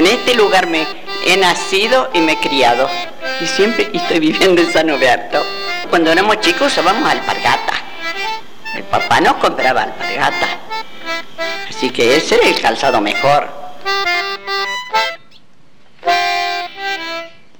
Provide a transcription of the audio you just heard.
En este lugar me he nacido y me he criado. Y siempre estoy viviendo en San Huberto. Cuando éramos chicos usábamos alpargata. El papá nos compraba alpargata. Así que ese era el calzado mejor.